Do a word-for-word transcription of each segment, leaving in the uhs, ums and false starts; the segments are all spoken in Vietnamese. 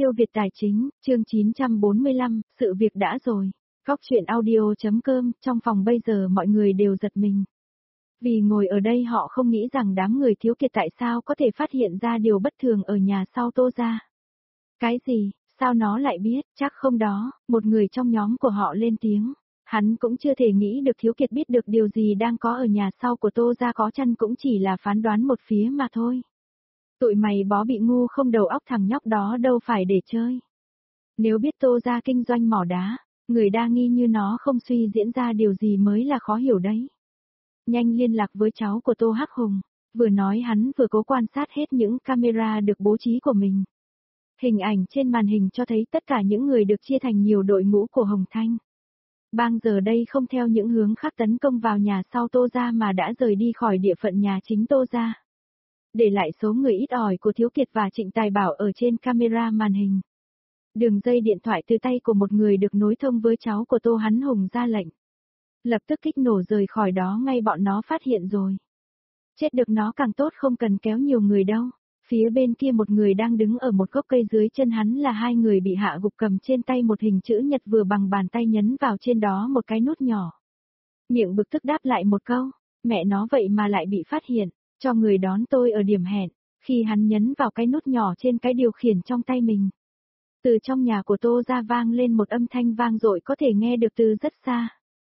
Siêu Việt Tài Chính, chương chín trăm bốn mươi lăm, sự việc đã rồi. Góc chuyện audio.com, trong phòng bây giờ mọi người đều giật mình. Vì ngồi ở đây họ không nghĩ rằng đám người thiếu kiệt tại sao có thể phát hiện ra điều bất thường ở nhà sau Tô gia. Cái gì, sao nó lại biết, chắc không đó, một người trong nhóm của họ lên tiếng. Hắn cũng chưa thể nghĩ được thiếu kiệt biết được điều gì đang có ở nhà sau của Tô gia, có chăng cũng chỉ là phán đoán một phía mà thôi. Tụi mày bó bị ngu không đầu óc, thằng nhóc đó đâu phải để chơi. Nếu biết Tô gia kinh doanh mỏ đá, người đa nghi như nó không suy diễn ra điều gì mới là khó hiểu đấy. Nhanh liên lạc với cháu của Tô Hắc Hùng, vừa nói hắn vừa cố quan sát hết những camera được bố trí của mình. Hình ảnh trên màn hình cho thấy tất cả những người được chia thành nhiều đội ngũ của Hồng Thanh. Bang giờ đây không theo những hướng khác tấn công vào nhà sau Tô gia mà đã rời đi khỏi địa phận nhà chính Tô gia, để lại số người ít ỏi của Thiếu Kiệt và Trịnh Tài Bảo ở trên camera màn hình. Đường dây điện thoại từ tay của một người được nối thông với cháu của Tô Hắn Hùng ra lệnh. Lập tức kích nổ rời khỏi đó ngay, bọn nó phát hiện rồi. Chết được nó càng tốt, không cần kéo nhiều người đâu. Phía bên kia một người đang đứng ở một gốc cây, dưới chân hắn là hai người bị hạ gục, cầm trên tay một hình chữ nhật vừa bằng bàn tay, nhấn vào trên đó một cái nút nhỏ. Miệng bực tức đáp lại một câu, mẹ nó vậy mà lại bị phát hiện. Cho người đón tôi ở điểm hẹn, khi hắn nhấn vào cái nút nhỏ trên cái điều khiển trong tay mình. Từ trong nhà của Tô gia vang lên một âm thanh vang dội có thể nghe được từ rất xa.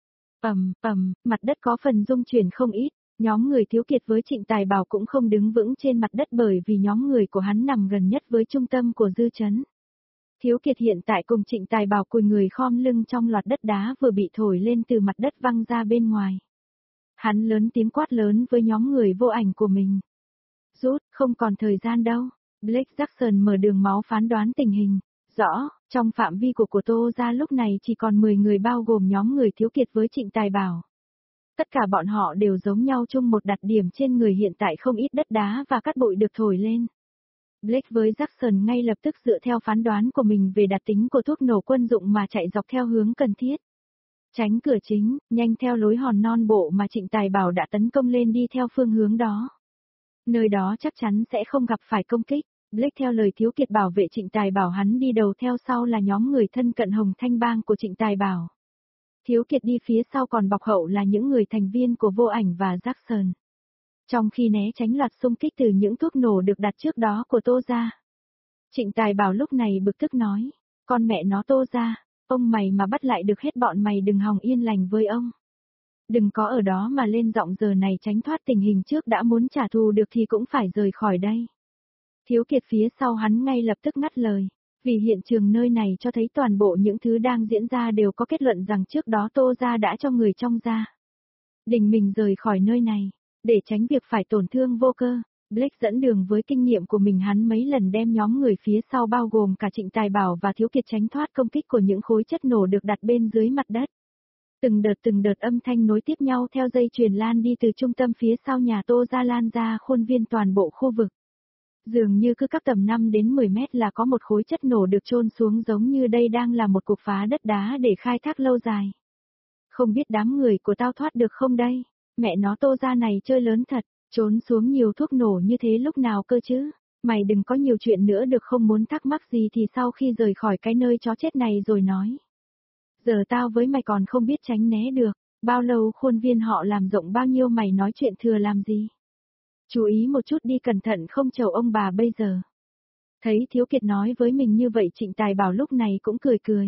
Ầm, ầm, mặt đất có phần rung chuyển không ít, nhóm người Thiếu Kiệt với Trịnh Tài Bảo cũng không đứng vững trên mặt đất bởi vì nhóm người của hắn nằm gần nhất với trung tâm của dư chấn. Thiếu Kiệt hiện tại cùng Trịnh Tài Bảo cùi người khom lưng trong loạt đất đá vừa bị thổi lên từ mặt đất văng ra bên ngoài. Hắn lớn tiếng quát lớn với nhóm người vô ảnh của mình. Rút, không còn thời gian đâu. Blake Jackson mở đường máu phán đoán tình hình. Rõ, trong phạm vi của của Tô gia lúc này chỉ còn mười người, bao gồm nhóm người Thiếu Kiệt với Trịnh Tài Bảo. Tất cả bọn họ đều giống nhau chung một đặc điểm, trên người hiện tại không ít đất đá và cát bụi được thổi lên. Blake với Jackson ngay lập tức dựa theo phán đoán của mình về đặc tính của thuốc nổ quân dụng mà chạy dọc theo hướng cần thiết. Tránh cửa chính, nhanh theo lối hòn non bộ mà Trịnh Tài Bảo đã tấn công lên, đi theo phương hướng đó. Nơi đó chắc chắn sẽ không gặp phải công kích. Blake theo lời Thiếu Kiệt bảo vệ Trịnh Tài Bảo, hắn đi đầu, theo sau là nhóm người thân cận Hồng Thanh bang của Trịnh Tài Bảo. Thiếu Kiệt đi phía sau, còn bọc hậu là những người thành viên của Vô Ảnh và Jackson. Trong khi né tránh loạt xung kích từ những thuốc nổ được đặt trước đó của Tô gia. Trịnh Tài Bảo lúc này bực tức nói, con mẹ nó Tô gia, ông mày mà bắt lại được hết bọn mày đừng hòng yên lành với ông. Đừng có ở đó mà lên giọng, giờ này tránh thoát tình hình trước đã, muốn trả thù được thì cũng phải rời khỏi đây. Thiếu Kiệt phía sau hắn ngay lập tức ngắt lời, vì hiện trường nơi này cho thấy toàn bộ những thứ đang diễn ra đều có kết luận rằng trước đó Tô gia đã cho người trong gia đình mình rời khỏi nơi này, để tránh việc phải tổn thương vô cơ. Blake dẫn đường với kinh nghiệm của mình, hắn mấy lần đem nhóm người phía sau bao gồm cả Trịnh Tài Bảo và Thiếu Kiệt tránh thoát công kích của những khối chất nổ được đặt bên dưới mặt đất. Từng đợt từng đợt âm thanh nối tiếp nhau theo dây chuyền lan đi từ trung tâm phía sau nhà Tô gia, lan ra khuôn viên toàn bộ khu vực. Dường như cứ các tầm năm đến mười mét là có một khối chất nổ được chôn xuống, giống như đây đang là một cuộc phá đất đá để khai thác lâu dài. Không biết đám người của tao thoát được không đây? Mẹ nó Tô gia này chơi lớn thật, trốn xuống nhiều thuốc nổ như thế lúc nào cơ chứ? Mày đừng có nhiều chuyện nữa được không, muốn thắc mắc gì thì sau khi rời khỏi cái nơi chó chết này rồi nói. Giờ tao với mày còn không biết tránh né được, bao lâu khuôn viên họ làm rộng bao nhiêu, mày nói chuyện thừa làm gì? Chú ý một chút đi, cẩn thận không chầu ông bà bây giờ. Thấy Thiếu Kiệt nói với mình như vậy, Trịnh Tài Bảo lúc này cũng cười cười.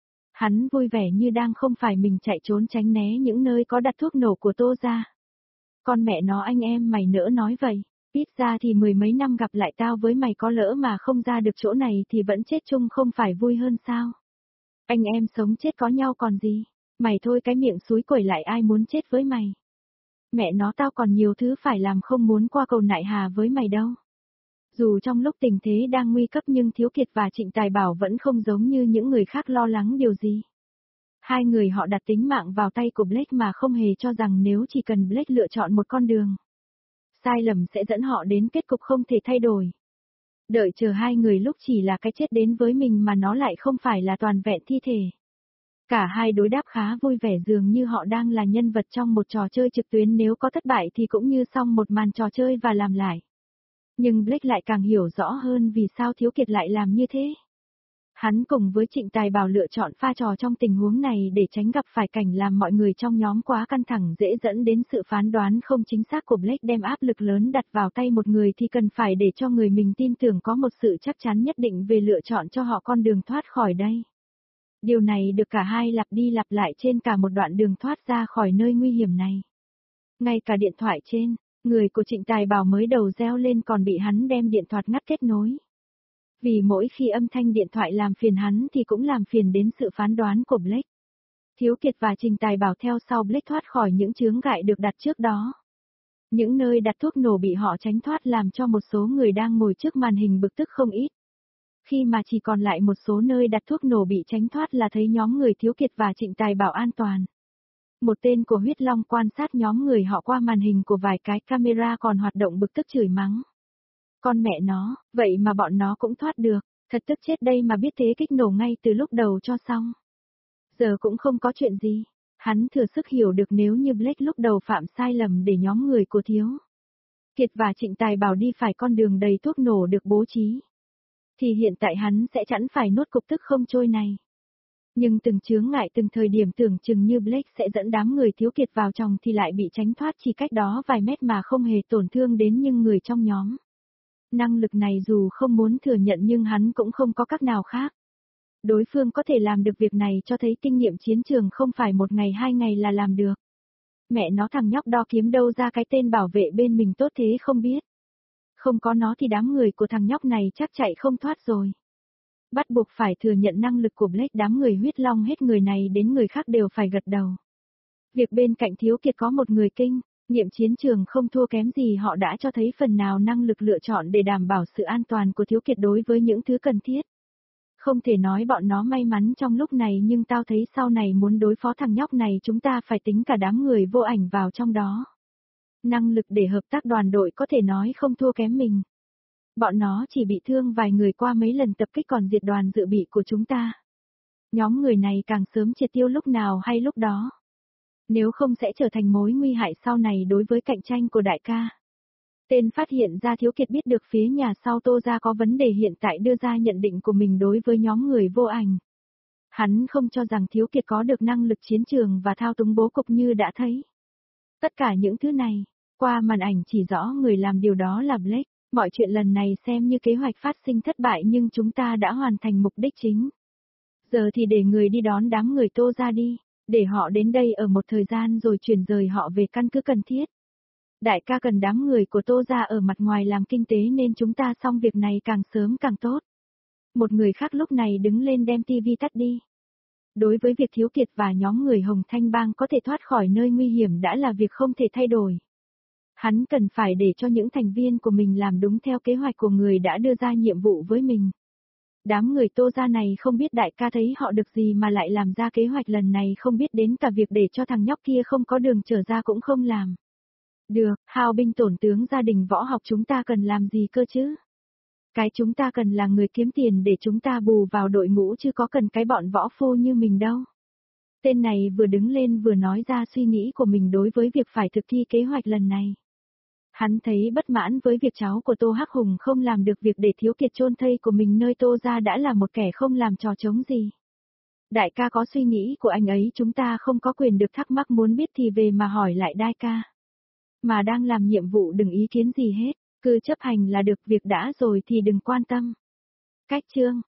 Hắn vui vẻ như đang không phải mình chạy trốn tránh né những nơi có đặt thuốc nổ của Tô gia. Con mẹ nó anh em mày nỡ nói vậy, ít ra thì mười mấy năm gặp lại tao với mày, có lỡ mà không ra được chỗ này thì vẫn chết chung không phải vui hơn sao? Anh em sống chết có nhau còn gì, mày thôi cái miệng xúi quẩy lại, ai muốn chết với mày? Mẹ nó tao còn nhiều thứ phải làm, không muốn qua cầu nại hà với mày đâu. Dù trong lúc tình thế đang nguy cấp nhưng Thiếu Kiệt và Trịnh Tài Bảo vẫn không giống như những người khác lo lắng điều gì. Hai người họ đặt tính mạng vào tay của Blake mà không hề cho rằng nếu chỉ cần Blake lựa chọn một con đường sai lầm sẽ dẫn họ đến kết cục không thể thay đổi. Đợi chờ hai người lúc chỉ là cái chết đến với mình mà nó lại không phải là toàn vẹn thi thể. Cả hai đối đáp khá vui vẻ, dường như họ đang là nhân vật trong một trò chơi trực tuyến, nếu có thất bại thì cũng như xong một màn trò chơi và làm lại. Nhưng Blake lại càng hiểu rõ hơn vì sao Thiếu Kiệt lại làm như thế. Hắn cùng với Trịnh Tài Bảo lựa chọn pha trò trong tình huống này để tránh gặp phải cảnh làm mọi người trong nhóm quá căng thẳng dễ dẫn đến sự phán đoán không chính xác của Blake, đem áp lực lớn đặt vào tay một người thì cần phải để cho người mình tin tưởng có một sự chắc chắn nhất định về lựa chọn cho họ con đường thoát khỏi đây. Điều này được cả hai lặp đi lặp lại trên cả một đoạn đường thoát ra khỏi nơi nguy hiểm này. Ngay cả điện thoại trên, người của Trịnh Tài Bảo mới đầu reo lên còn bị hắn đem điện thoại ngắt kết nối. Vì mỗi khi âm thanh điện thoại làm phiền hắn thì cũng làm phiền đến sự phán đoán của Blake. Thiếu Kiệt và Trịnh Tài Bảo theo sau Blake thoát khỏi những chướng ngại được đặt trước đó. Những nơi đặt thuốc nổ bị họ tránh thoát làm cho một số người đang ngồi trước màn hình bực tức không ít. Khi mà chỉ còn lại một số nơi đặt thuốc nổ bị tránh thoát là thấy nhóm người Thiếu Kiệt và Trịnh Tài Bảo an toàn. Một tên của Huyết Long quan sát nhóm người họ qua màn hình của vài cái camera còn hoạt động bực tức chửi mắng. Con mẹ nó, vậy mà bọn nó cũng thoát được, thật tức chết đây mà biết thế kích nổ ngay từ lúc đầu cho xong. Giờ cũng không có chuyện gì, hắn thừa sức hiểu được nếu như Blake lúc đầu phạm sai lầm để nhóm người của Thiếu Kiệt và Trịnh Tài Bảo đi phải con đường đầy thuốc nổ được bố trí, thì hiện tại hắn sẽ chẵn phải nuốt cục tức không trôi này. Nhưng từng chướng ngại từng thời điểm tưởng chừng như Blake sẽ dẫn đám người Thiếu Kiệt vào trong thì lại bị tránh thoát chỉ cách đó vài mét mà không hề tổn thương đến những người trong nhóm. Năng lực này dù không muốn thừa nhận nhưng hắn cũng không có cách nào khác. Đối phương có thể làm được việc này cho thấy kinh nghiệm chiến trường không phải một ngày hai ngày là làm được. Mẹ nó thằng nhóc đo kiếm đâu ra cái tên bảo vệ bên mình tốt thế không biết. Không có nó thì đám người của thằng nhóc này chắc chạy không thoát rồi. Bắt buộc phải thừa nhận năng lực của Blake, đám người Huyết Long hết người này đến người khác đều phải gật đầu. Việc bên cạnh Thiếu Kiệt có một người kinh nghiệm chiến trường không thua kém gì họ đã cho thấy phần nào năng lực lựa chọn để đảm bảo sự an toàn của Thiếu Kiệt đối với những thứ cần thiết. Không thể nói bọn nó may mắn trong lúc này nhưng tao thấy sau này muốn đối phó thằng nhóc này chúng ta phải tính cả đám người vô ảnh vào trong đó. Năng lực để hợp tác đoàn đội có thể nói không thua kém mình. Bọn nó chỉ bị thương vài người qua mấy lần tập kích còn diệt đoàn dự bị của chúng ta. Nhóm người này càng sớm triệt tiêu lúc nào hay lúc đó. Nếu không sẽ trở thành mối nguy hại sau này đối với cạnh tranh của đại ca. Tên phát hiện ra Thiếu Kiệt biết được phía nhà sau Tô gia có vấn đề hiện tại đưa ra nhận định của mình đối với nhóm người vô ảnh. Hắn không cho rằng Thiếu Kiệt có được năng lực chiến trường và thao túng bố cục như đã thấy. Tất cả những thứ này, qua màn ảnh chỉ rõ người làm điều đó là Blake. Mọi chuyện lần này xem như kế hoạch phát sinh thất bại nhưng chúng ta đã hoàn thành mục đích chính. Giờ thì để người đi đón đám người Tô gia đi, để họ đến đây ở một thời gian rồi chuyển rời họ về căn cứ cần thiết. Đại ca cần đám người của Tô gia ở mặt ngoài làm kinh tế nên chúng ta xong việc này càng sớm càng tốt. Một người khác lúc này đứng lên đem tivi tắt đi. Đối với việc Thiếu Kiệt và nhóm người Hồng Thanh Bang có thể thoát khỏi nơi nguy hiểm đã là việc không thể thay đổi. Hắn cần phải để cho những thành viên của mình làm đúng theo kế hoạch của người đã đưa ra nhiệm vụ với mình. Đám người Tô gia này không biết đại ca thấy họ được gì mà lại làm ra kế hoạch lần này, không biết đến cả việc để cho thằng nhóc kia không có đường trở ra cũng không làm. Được, hao binh tổn tướng gia đình võ học chúng ta cần làm gì cơ chứ? Cái chúng ta cần là người kiếm tiền để chúng ta bù vào đội ngũ chứ có cần cái bọn võ phu như mình đâu. Tên này vừa đứng lên vừa nói ra suy nghĩ của mình đối với việc phải thực thi kế hoạch lần này. Hắn thấy bất mãn với việc cháu của Tô Hắc Hùng không làm được việc để Thiếu Kiệt chôn thây của mình nơi Tô gia đã là một kẻ không làm trò trống gì. Đại ca có suy nghĩ của anh ấy chúng ta không có quyền được thắc mắc, muốn biết thì về mà hỏi lại đại ca. Mà đang làm nhiệm vụ đừng ý kiến gì hết, cứ chấp hành là được, việc đã rồi thì đừng quan tâm. Cách chương